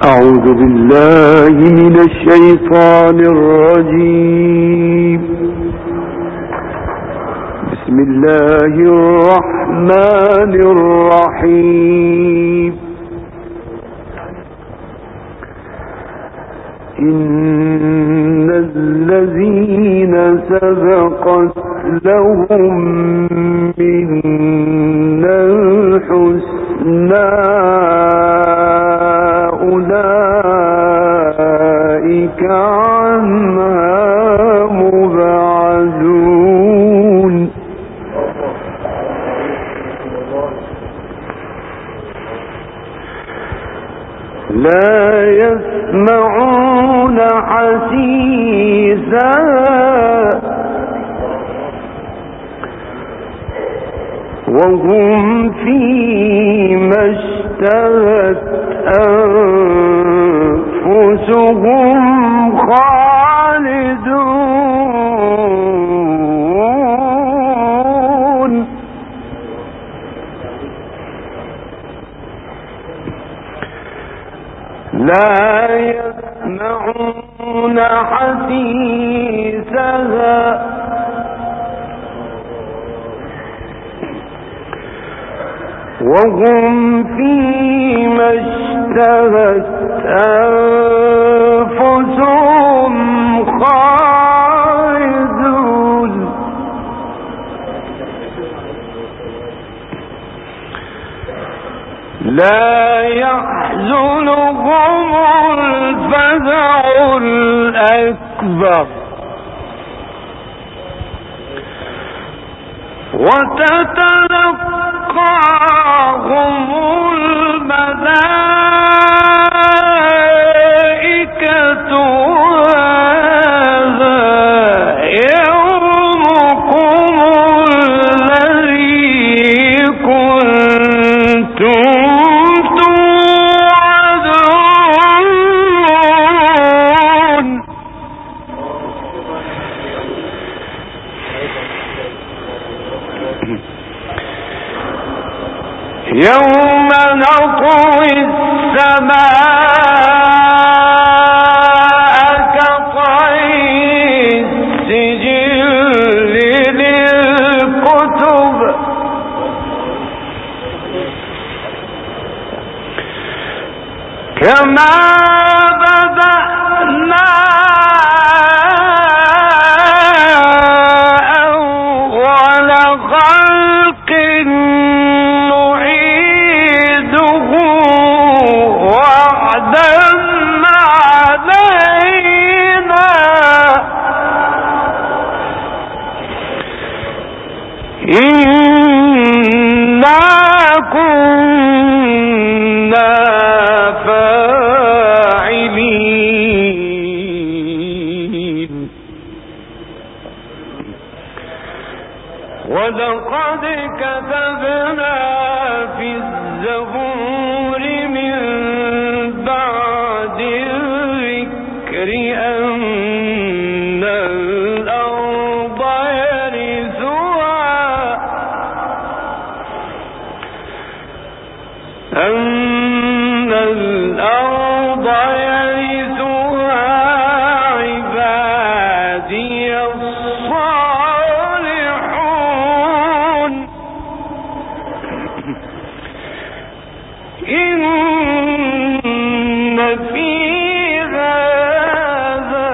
أعوذ بالله من الشيطان الرجيم. بسم الله الرحمن الرحيم. إن الذين سبقت لهم منا الحسنى أولئك عنها مبعدون. لا يسمعون حسيسها وهم فيما اشتهت أنفسهم خالدون. لا يسمعون حسيسها وهم فيما اشتهت أنفسهم خالدون. لا يحزنهم الفزع الأكبر وتتلقاهم الملائكة هذا يومكم الذي كنتم توعدون. يوم نطوي السماء كطي السجل للكتب كما بدأنا أول خلق إنا كنا فاعلين. ولقد كتبنا في الزبور من بعد الذكر أن الأرض يرثها عبادي الصالحون. إن في هذا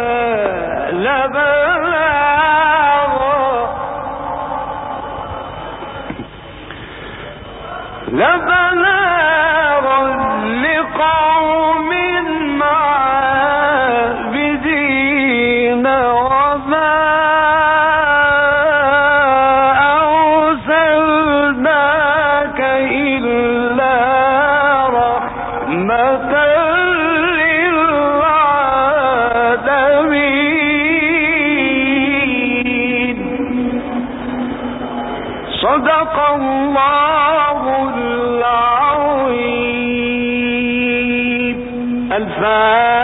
لبلاغا لقوم عابدين وما أرسلناك إلا رحمة للعالمين. صدق الله العظيم. الفاتحة.